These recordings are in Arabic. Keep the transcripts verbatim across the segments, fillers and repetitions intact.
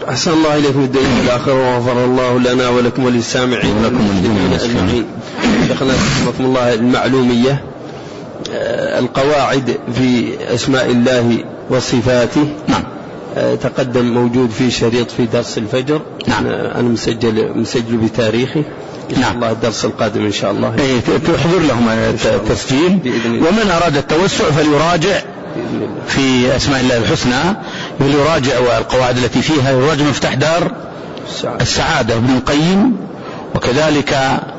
أحسن الله إليكم الدين الآخر وغفر الله لنا ولكم وللسامعين ولكم المسلمين أجمعين. دخلنا رحمكم الله المعلومية، القواعد في أسماء الله وصفاته. نعم. تقدم موجود في شريط في درس الفجر. نعم. أنا مسجل مسجل بتاريخه. إن شاء الله الدرس القادم إن شاء الله تحضر لهم التسجيل، ومن أراد التوسع فليراجع في أسماء الله الحسنى، يراجع والقواعد التي فيها، يراجع مفتاح دار السعادة ابن القيم، وكذلك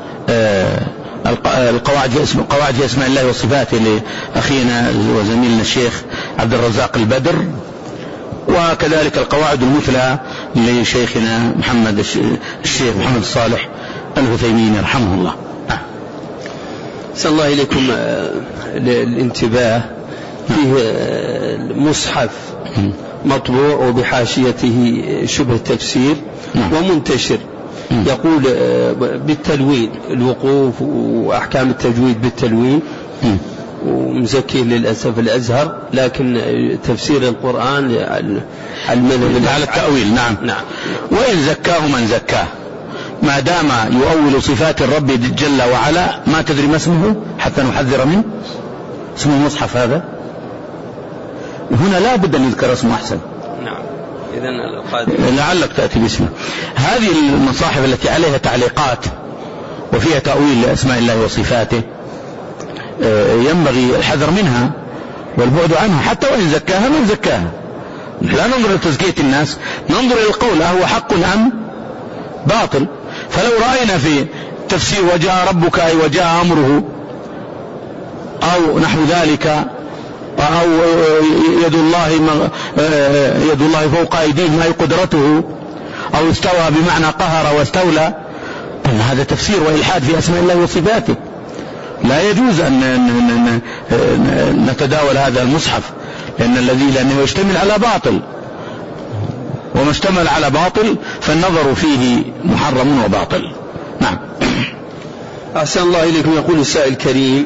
القواعد في اسم القواعد في اسماء الله وصفاته لأخينا وزميلنا الشيخ عبد الرزاق البدر، وكذلك القواعد المثلى لشيخنا محمد الشيخ محمد الصالح العثيمين رحمه الله. صلى الله إليكم الانتباه، فيه مصحف مطبوع وبحاشيته شبه تفسير ومنتشر، يقول بالتلوين الوقوف وأحكام التجويد بالتلوين، ومزكي للأسف الأزهر، لكن تفسير القرآن المذهب على التأويل. نعم. نعم. وإن زكاه من زكاه، ما دام يؤول صفات الرب جل وعلا، ما تدري ما اسمه حتى نحذر منه. اسمه المصحف هذا هنا لا بد أن يذكر اسمه أحسن. نعم. إذن لعلك تأتي باسمه. هذه المصاحف التي عليها تعليقات وفيها تأويل لأسماء الله وصفاته ينبغي الحذر منها والبعد عنها، حتى وإن زكاها من زكاها. لا ننظر لتزكية الناس، ننظر إلى القول أهو حق أم باطل. فلو رأينا في تفسير وجاء ربك أي وجاء أمره أو نحو ذلك، أو يد الله يد الله فوق أيديهم أي قدرته، أو استوى بمعنى قهر واستولى، هذا تفسير وإلحاد في أسماء الله وصفاته. لا يجوز أن نتداول هذا المصحف، لأن الذي لأنه يشتمل على باطل، وما اشتمل على باطل فالنظر فيه محرم وباطل. نعم. أحسن الله إليكم. يقول السائل الكريم،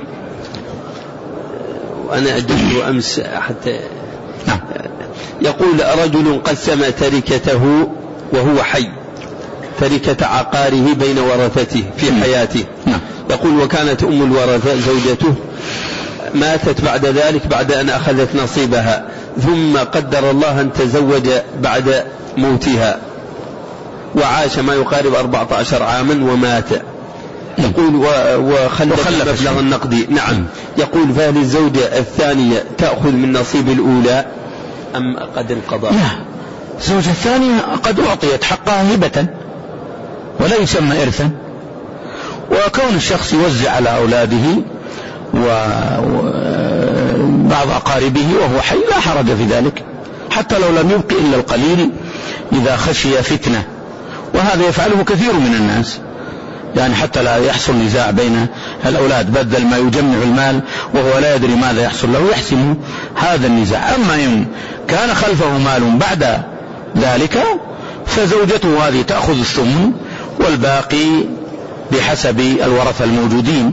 وأنا أجده أمس حتى نعم. يقول رجل قسم تركته وهو حي، تركة عقاره بين ورثته في حياته. نعم. يقول وكانت أم الورثة زوجته، ماتت بعد ذلك بعد أن أخذت نصيبها، ثم قدر الله أن تزوج بعد موتها، وعاش ما يقارب أربعة عشر عاما ومات. يقول وخلف مبلغ النقدي. نعم. يقول فهل الزوجة الثانية تأخذ من نصيب الأولى أم قد انقضى؟ لا، الزوجة الثانية قد أعطيت حقها هبة ولا يسمى إرثا، وكون الشخص يوزع على أولاده وبعض أقاربه وهو حي لا حرج في ذلك، حتى لو لم يبق إلا القليل إذا خشي فتنة، وهذا يفعله كثير من الناس، يعني حتى لا يحصل نزاع بين الأولاد، بدل ما يجمع المال وهو لا يدري ماذا يحصل له يحسم هذا النزاع. أما إن كان خلفه مال بعد ذلك فزوجته هذه تأخذ الثمن والباقي بحسب الورثة الموجودين،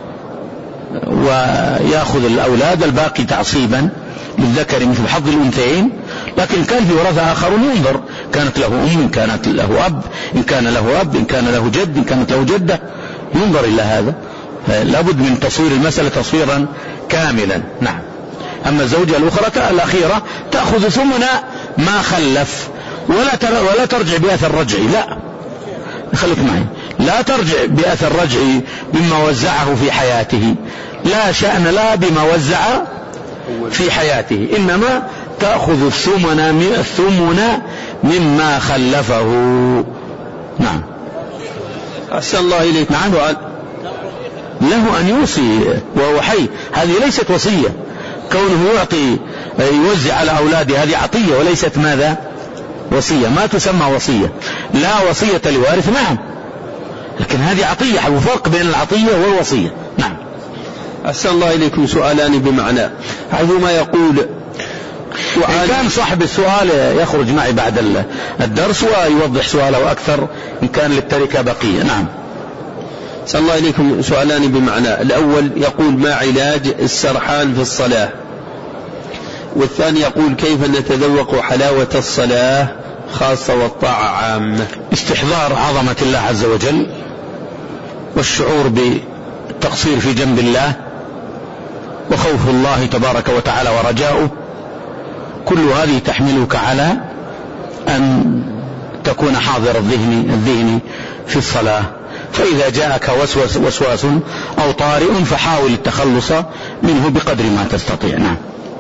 ويأخذ الأولاد الباقي تعصيبا للذكر مثل حظ الأنثيين. لكن كان في ورثة آخرون ينظر، كانت له أم، إن كانت له أب، إن كان له أب، إن كان له جد، إن كانت له جدة، ينظر إلى هذا. لابد من تصوير المسألة تصويرا كاملا. نعم. أما الزوجة الأخرى الأخيرة تأخذ ثمن ما خلف، ولا ولا ترجع بأثر رجعي، لا خليك معي، لا ترجع بأثر رجعي بما وزعه في حياته، لا شأن لا بما وزع في حياته، إنما تأخذ الثمن الثمن مما خلفه. نعم. أحسن الله إليك. نعم. له أن يوصي وهو حي، هذه ليست وصية، كونه يعطي يوزع على أولاده هذه عطية وليست ماذا وصية، ما تسمى وصية، لا وصية لوارث. نعم. لكن هذه عطية، وفرق بين العطية والوصية. نعم. أحسن الله إليكم. سؤالان بمعنى، حيثما يقول إن كان صاحب السؤال يخرج معي بعد الدرس ويوضح سؤاله أكثر إن كان للتركة بقية. نعم. أحسن الله إليكم. سؤالان بمعنى، الأول يقول ما علاج السرحان في الصلاة، والثاني يقول كيف نتذوق حلاوة الصلاة خاصة والطاعة عامة. استحضار عظمة الله عز وجل والشعور بالتقصير في جنب الله وخوف الله تبارك وتعالى ورجاؤه، كل هذه تحملك على أن تكون حاضر الذهن الذهن في الصلاة. فإذا جاءك وسوس وسواس أو طارئ فحاول التخلص منه بقدر ما تستطيع. نعم.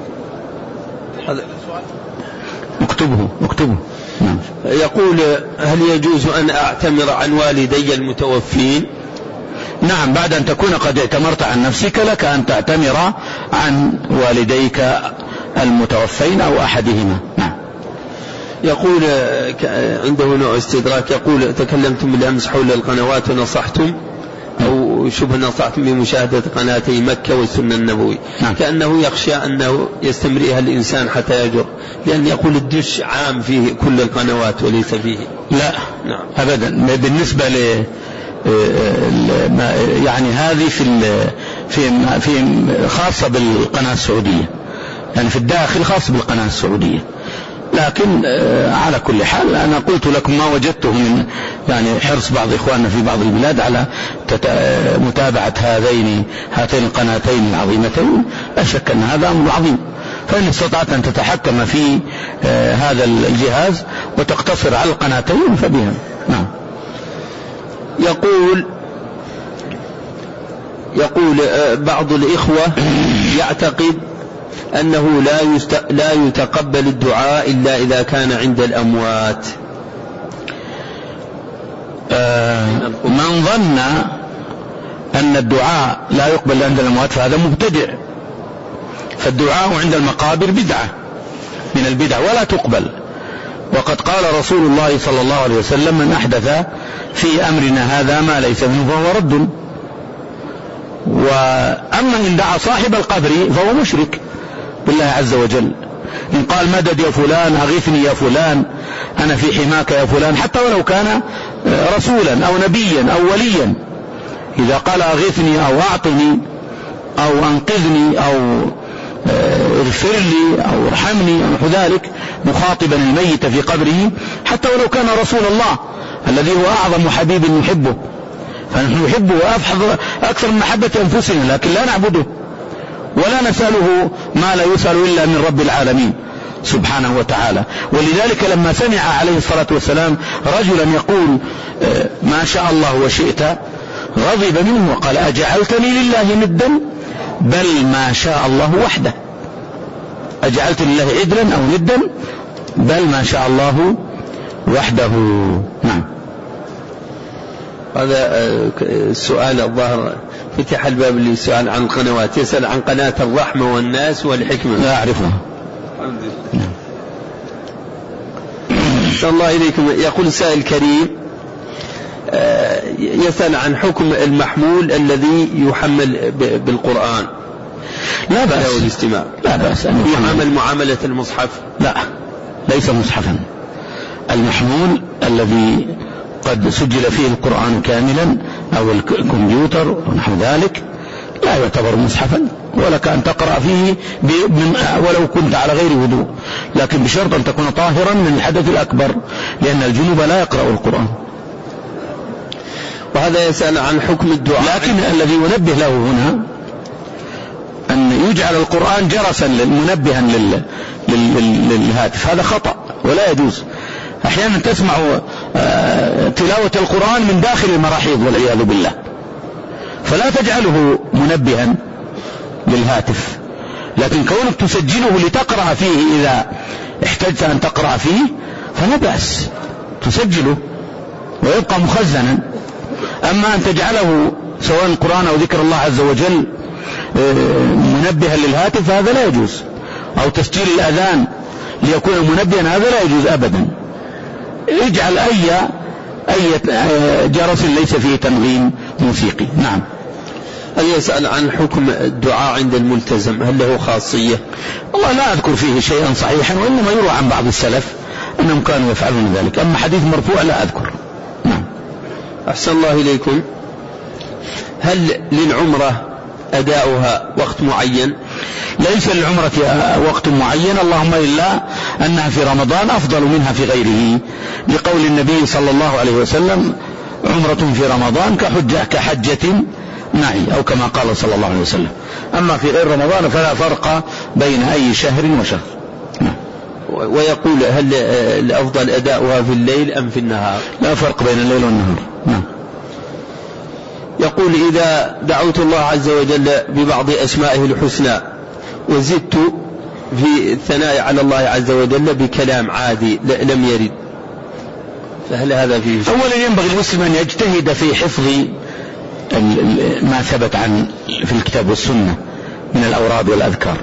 اكتبه اكتبه. نعم. يقول: هل يجوز أن أعتمر عن والدي المتوفين؟ نعم، بعد أن تكون قد اعتمرت عن نفسك لك أن تعتمر عن والديك المتوفين أو أحدهما. نعم. يقول عنده نوع استدراك، يقول: تكلمتم بالأمس حول القنوات ونصحتم أو شبه نصحتم بمشاهدة قناتي مكة والسنة النبوي. نعم. كأنه يخشى أنه يستمرئها الإنسان حتى يجر، لأن يقول الدش عام فيه كل القنوات وليس فيه. لا. نعم. أبدا. بالنسبة ل يعني هذه في في في خاصة بالقناة السعودية، يعني في الداخل خاص بالقناة السعودية، لكن على كل حال أنا قلت لكم ما وجدته من يعني حرص بعض إخواننا في بعض البلاد على متابعة هذين هاتين القناتين العظيمتين. لا شك أن هذا أمر عظيم، فإن استطعت أن تتحكم في هذا الجهاز وتقتصر على القناتين فبها. نعم. يقول يقول بعض الإخوة يعتقد أنه لا يست... لا يتقبل الدعاء إلا إذا كان عند الأموات. آه من ظن أن الدعاء لا يقبل عند الأموات فهذا مبتدع، فالدعاء عند المقابر بدعة من البدع ولا تقبل. وقد قال رسول الله صلى الله عليه وسلم: من أحدث في أمرنا هذا ما ليس منه فهو رد. وأما إن دعا صاحب القبر فهو مشرك بالله عز وجل. إن قال: مدد يا فلان، أغثني يا فلان، أنا في حماك يا فلان، حتى ولو كان رسولا أو نبيا أو وليا، إذا قال أغثني أو أعطني أو أنقذني أو اغفر لي أو ارحمني أو نحو ذلك، مخاطبا الميت في قبره، حتى ولو كان رسول الله الذي هو أعظم حبيب نحبه، فنحن نحبه وأفحظ أكثر من محبة أنفسنا، لكن لا نعبده ولا نسأله ما لا يسأل إلا من رب العالمين سبحانه وتعالى. ولذلك لما سمع عليه الصلاة والسلام رجلا يقول ما شاء الله وشئت غضب منه وقال: أجعلتني لله ندا؟ بل ما شاء الله وحده. أجعلت لله عدلا أو ندا؟ بل ما شاء الله وحده. نعم. هذا السؤال الظاهر فتح الباب للسؤال عن القنوات، يسأل عن قناة الرحمة والناس والحكمة. لا أعرفها. نعم. صلى الله إليكم. يقول سائل كريم يسأل عن حكم المحمول الذي يحمل بالقرآن. لا بأس. الاستماع. لا بأس أن يعمل معاملة المصحف. لا، ليس مصحفا. المحمول الذي قد سجل فيه القرآن كاملا أو الكمبيوتر ونحو ذلك لا يعتبر مصحفا، ولك أن تقرأ فيه ولو كنت على غير وضوء، لكن بشرط أن تكون طاهرا من الحدث الأكبر، لأن الجنوب لا يقرأ القرآن. وهذا يسأل عن حكم الدعاء، لكن الذي ينبه له هنا أن يجعل القرآن جرسا منبها لل... لل... للهاتف، هذا خطأ ولا يجوز. أحيانا تسمع تلاوة القرآن من داخل المراحيض والعياذ بالله، فلا تجعله منبها للهاتف، لكن كونك تسجله لتقرأ فيه إذا احتجت أن تقرأ فيه فلا بأس، تسجله ويبقى مخزنا. أما أن تجعله سواء القرآن أو ذكر الله عز وجل منبها للهاتف هذا لا يجوز، أو تسجيل الأذان ليكون منبها هذا لا يجوز أبدا. اجعل أي أي جرس ليس فيه تنغيم موسيقي. نعم. هل يسأل عن حكم الدعاء عند الملتزم، هل له خاصية؟ والله لا أذكر فيه شيئا صحيحا، وإنما يروى عن بعض السلف أنهم كانوا يفعلون ذلك، أما حديث مرفوع لا أذكر. نعم. أحسن الله إليكم. هل للعمرة أداؤها وقت معين؟ ليس للعمرة وقت معين، اللهم إلا أنها في رمضان أفضل منها في غيره، لقول النبي صلى الله عليه وسلم عمرة في رمضان كحجة كحجة معي، أو كما قال صلى الله عليه وسلم. أما في غير رمضان فلا فرق بين أي شهر وشهر. ويقول هل الأفضل أداؤها في الليل أم في النهار؟ لا فرق بين الليل والنهار. نعم. يقول إذا دعوت الله عز وجل ببعض أسمائه الحسنى وزدت في الثناء على الله عز وجل بكلام عادي لم يرد، فهل هذا فيه؟ أولا ينبغي المسلم أن يجتهد في حفظ ما ثبت عن في الكتاب والسنة من الأوراد والأذكار.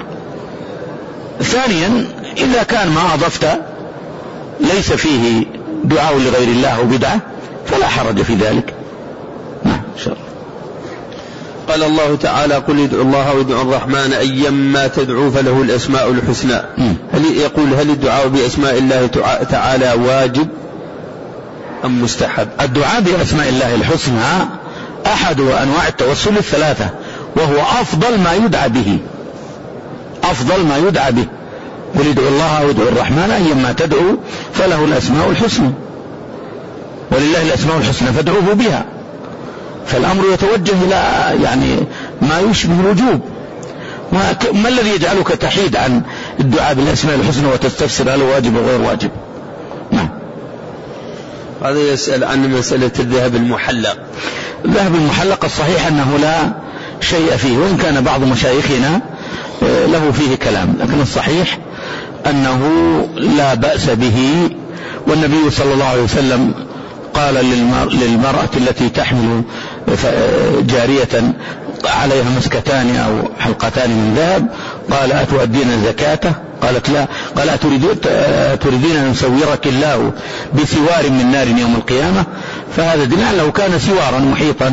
ثانيا إذا كان ما أضفت ليس فيه دعاء لغير الله أو بدعة فلا حرج في ذلك. نعم إن شاء الله. قال الله تعالى قل ادعوا الله وادعوا الرحمن أيما تدعوا فله الأسماء الحسنى. هل يقول هل الدعاء بأسماء الله تعالى واجب أم مستحب؟ الدعاء بأسماء الله الحسنى أحد أنواع التوسل الثلاثة، وهو أفضل ما يدعى به، أفضل ما يدعى به. قل ادعوا الله وادعوا الرحمن أيما تدعوا فله الأسماء الحسنى، ولله الأسماء الحسنى فادعوه بها. فالأمر يتوجه إلى يعني ما يشبه الوجوب. ما, ما الذي يجعلك تحيد عن الدعاء بالأسماء الحسنى وتستفسر هل واجب أو غير واجب؟ نعم. هذا يسأل عن مسألة الذهب المحلق. الذهب المحلق الصحيح أنه لا شيء فيه، وإن كان بعض مشايخنا له فيه كلام، لكن الصحيح أنه لا بأس به. والنبي صلى الله عليه وسلم قال للمرأة التي تحمل جارية عليها مسكتان أو حلقتان من ذهب قال أتؤدين زكاته؟ قالت لا. قال أتريدين أن يسورك الله بسوار من نار يوم القيامة؟ فهذا دليل أنه كان سوارا محيطا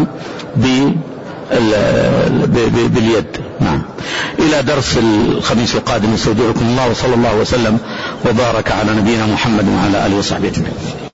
باليد. نعم. إلى درس الخميس القادم نستودعكم الله، وصلى الله وسلم وبارك على نبينا محمد وعلى آله وصحبه أجمعين.